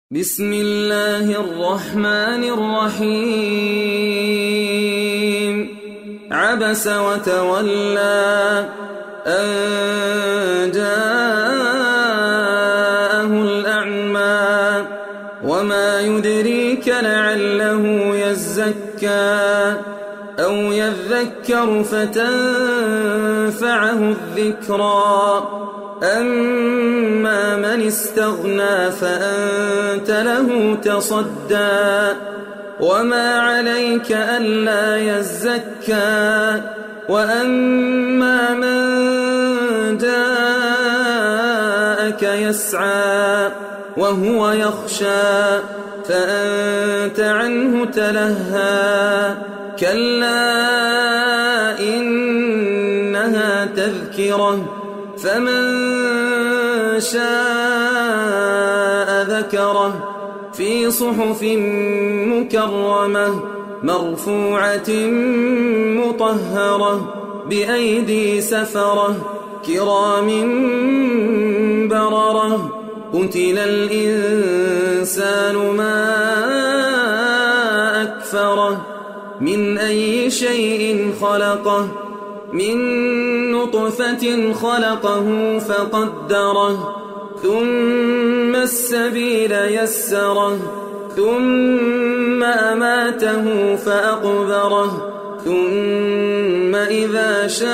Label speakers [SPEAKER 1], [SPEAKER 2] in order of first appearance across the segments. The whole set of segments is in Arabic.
[SPEAKER 1] بسم الله الرحمن الرحيم عبس وتولى أن جاءه الأعمى وما يدريك لعله يزكى أو يذكر فتنفعه الذكرى أما من استغنى فأنت له تصدى وما عليك ألا يزكى وأما من جاءك يسعى وهو يخشى فأنت عنه تلهى كلا إنها تذكرة فمن شاء ذكره في صحف مكرمة مرفوعة مطهرة بأيدي سفرة كرام بررة قتل الإنسان ما أكفره من أي شيء خلقه من نطفة خلقه فقدره ثم السبيل يسره ثم أماته فأقبره ثم إذا شاء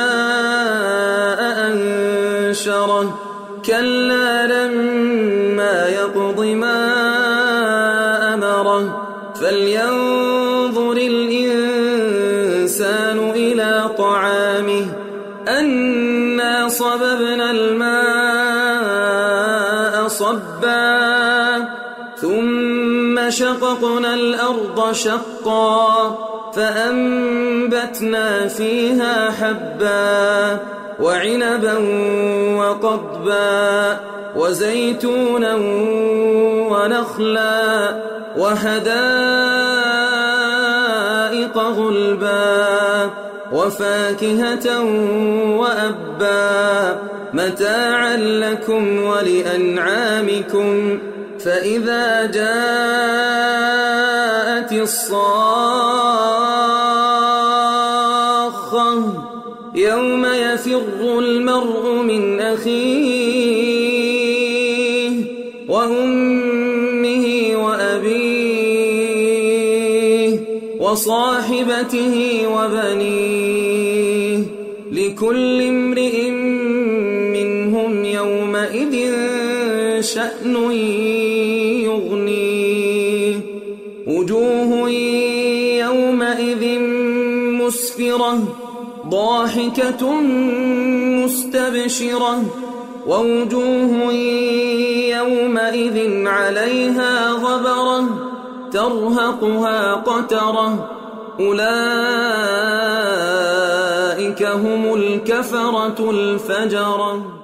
[SPEAKER 1] أنشره كلا لما يقض ما أمره فلينظر الإنسان إلى طعامه أنا صببنا الماء صبا ثم شققنا الأرض شقا فأنبتنا فيها حبا وعنبا وقضبا وزيتونا ونخلا وحدائق غلبا وفاكهة وأبا متاعا لكم ولأنعامكم فإذا جاءت الصاخة يوم يفر المرء من أخيه وأمه وأبيه وصاحبته وبنيه لكل امرئ منهم يومئذ شأن يغنيه وجوه يومئذ مسفرة ضاحكة مستبشرة ووجوه يومئذ عليها غبرة ترهقها قترة أولئك هم الكفرة الفجرة.